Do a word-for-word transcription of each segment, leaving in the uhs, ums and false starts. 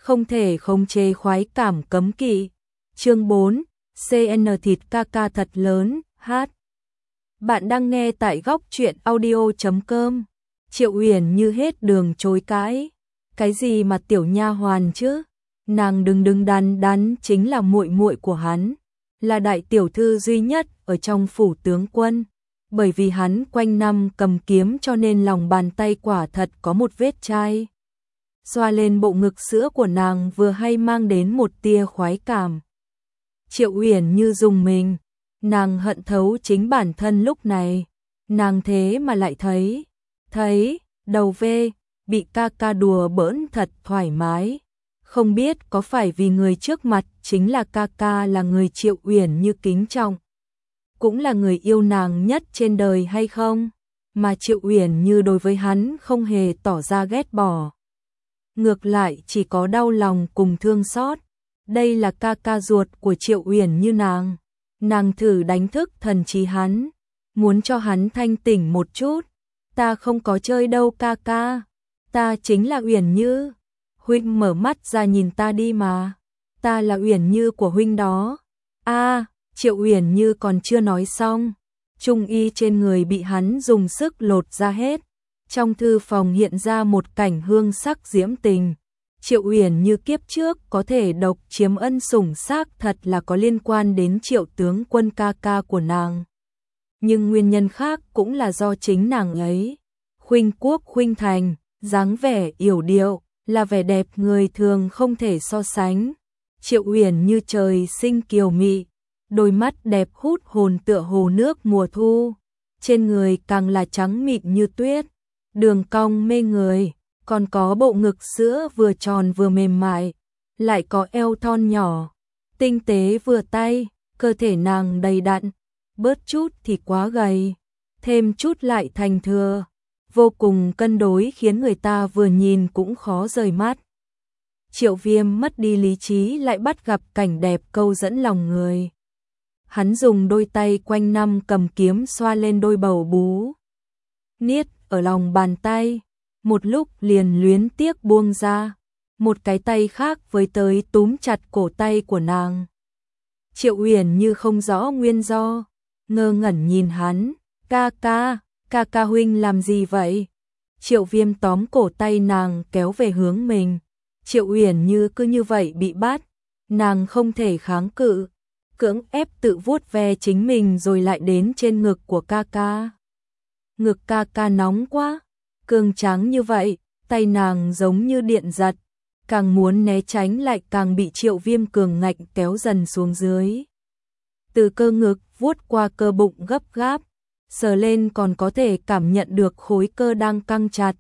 không thể khống chế khoái cảm cấm kỵ. Chương bốn, xê en thịt ca ca thật lớn, hát. Bạn đang nghe tại góc truyện audio chấm com. Triệu Uyển Như hết đường chối cãi. Cái gì mà tiểu nha hoàn chứ? Nàng đừng đừng đắn đắn chính là muội muội của hắn, là đại tiểu thư duy nhất ở trong phủ tướng quân. Bởi vì hắn quanh năm cầm kiếm cho nên lòng bàn tay quả thật có một vết chai. Xoa lên bộ ngực sữa của nàng vừa hay mang đến một tia khoái cảm. Triệu Uyển Như dùng mình, nàng hận thấu chính bản thân lúc này. Nàng thế mà lại thấy, thấy, đầu vê, bị ca ca đùa bỡn thật thoải mái. Không biết có phải vì người trước mặt chính là ca ca là người Triệu Uyển Như kính trọng, cũng là người yêu nàng nhất trên đời hay không? Mà Triệu Uyển Như đối với hắn không hề tỏ ra ghét bỏ. Ngược lại chỉ có đau lòng cùng thương xót. Đây là ca ca ruột của Triệu Uyển Như nàng. Nàng thử đánh thức thần trí hắn, muốn cho hắn thanh tỉnh một chút. Ta không có chơi đâu ca ca, ta chính là Uyển Như. Huynh mở mắt ra nhìn ta đi mà, ta là Uyển Như của huynh đó. A, à, Triệu Uyển Như còn chưa nói xong, trung y trên người bị hắn dùng sức lột ra hết. Trong thư phòng hiện ra một cảnh hương sắc diễm tình. Triệu Uyển Như kiếp trước có thể độc chiếm ân sủng xác thật là có liên quan đến Triệu tướng quân ca ca của nàng. Nhưng nguyên nhân khác cũng là do chính nàng ấy. Khuynh quốc khuynh thành, dáng vẻ yểu điệu, là vẻ đẹp người thường không thể so sánh. Triệu Uyển Như trời sinh kiều mị, đôi mắt đẹp hút hồn tựa hồ nước mùa thu. Trên người càng là trắng mịn như tuyết, đường cong mê người. Còn có bộ ngực sữa vừa tròn vừa mềm mại, lại có eo thon nhỏ, tinh tế vừa tay, cơ thể nàng đầy đặn, bớt chút thì quá gầy, thêm chút lại thành thừa, vô cùng cân đối khiến người ta vừa nhìn cũng khó rời mắt. Triệu Viêm mất đi lý trí lại bắt gặp cảnh đẹp câu dẫn lòng người. Hắn dùng đôi tay quanh năm cầm kiếm xoa lên đôi bầu bú, niết ở lòng bàn tay. Một lúc liền luyến tiếc buông ra, một cái tay khác với tới túm chặt cổ tay của nàng. Triệu Uyển Như không rõ nguyên do, ngơ ngẩn nhìn hắn. Ca ca, ca ca huynh làm gì vậy? Triệu Viêm tóm cổ tay nàng kéo về hướng mình. Triệu Uyển Như cứ như vậy bị bắt, nàng không thể kháng cự, cưỡng ép tự vuốt ve chính mình rồi lại đến trên ngực của ca ca. Ngực ca ca nóng quá, cường tráng như vậy, tay nàng giống như điện giật, càng muốn né tránh lại càng bị Triệu Viêm cường ngạnh kéo dần xuống dưới. Từ cơ ngực vuốt qua cơ bụng gấp gáp, sờ lên còn có thể cảm nhận được khối cơ đang căng chặt.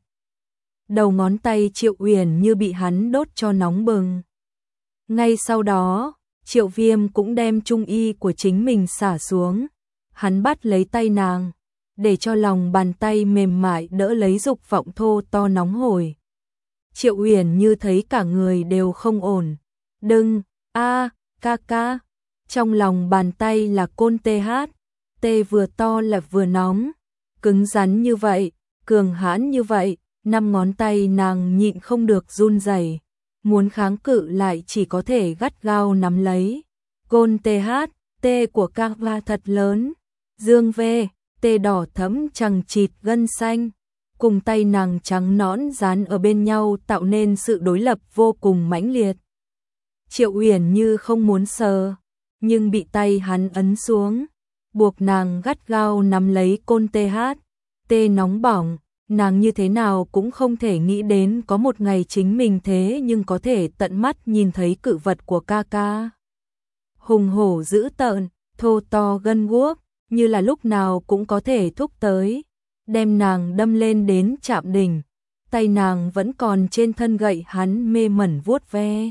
Đầu ngón tay Triệu Uyển Như bị hắn đốt cho nóng bừng. Ngay sau đó, Triệu Viêm cũng đem trung y của chính mình xả xuống, hắn bắt lấy tay nàng, để cho lòng bàn tay mềm mại đỡ lấy dục vọng thô to nóng hổi. Triệu Uyển Như thấy cả người đều không ổn. Đừng, a, à, ca ca. Trong lòng bàn tay là côn tê hát, tê vừa to là vừa nóng, cứng rắn như vậy, cường hãn như vậy, năm ngón tay nàng nhịn không được run rẩy, muốn kháng cự lại chỉ có thể gắt gao nắm lấy. Côn tê hát, tê của ca va thật lớn, dương vê. Tê đỏ thẫm chằng chịt gân xanh, cùng tay nàng trắng nõn dán ở bên nhau tạo nên sự đối lập vô cùng mãnh liệt. Triệu Uyển Như không muốn sờ, nhưng bị tay hắn ấn xuống, buộc nàng gắt gao nắm lấy côn tê hát, tê nóng bỏng, nàng như thế nào cũng không thể nghĩ đến có một ngày chính mình thế nhưng có thể tận mắt nhìn thấy cự vật của ca ca. Hùng hổ dữ tợn, thô to gân guốc, như là lúc nào cũng có thể thúc tới, đem nàng đâm lên đến chạm đỉnh. Tay nàng vẫn còn trên thân gậy hắn mê mẩn vuốt ve.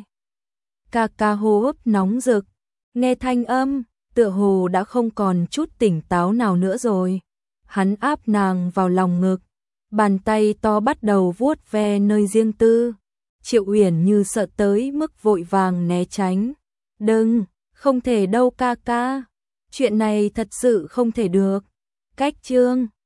Ca ca hô hấp nóng rực, nghe thanh âm, tựa hồ đã không còn chút tỉnh táo nào nữa rồi. Hắn áp nàng vào lòng ngực, bàn tay to bắt đầu vuốt ve nơi riêng tư. Triệu Uyển Như sợ tới mức vội vàng né tránh. Đừng, không thể đâu ca ca. Chuyện này thật sự không thể được. Cách chương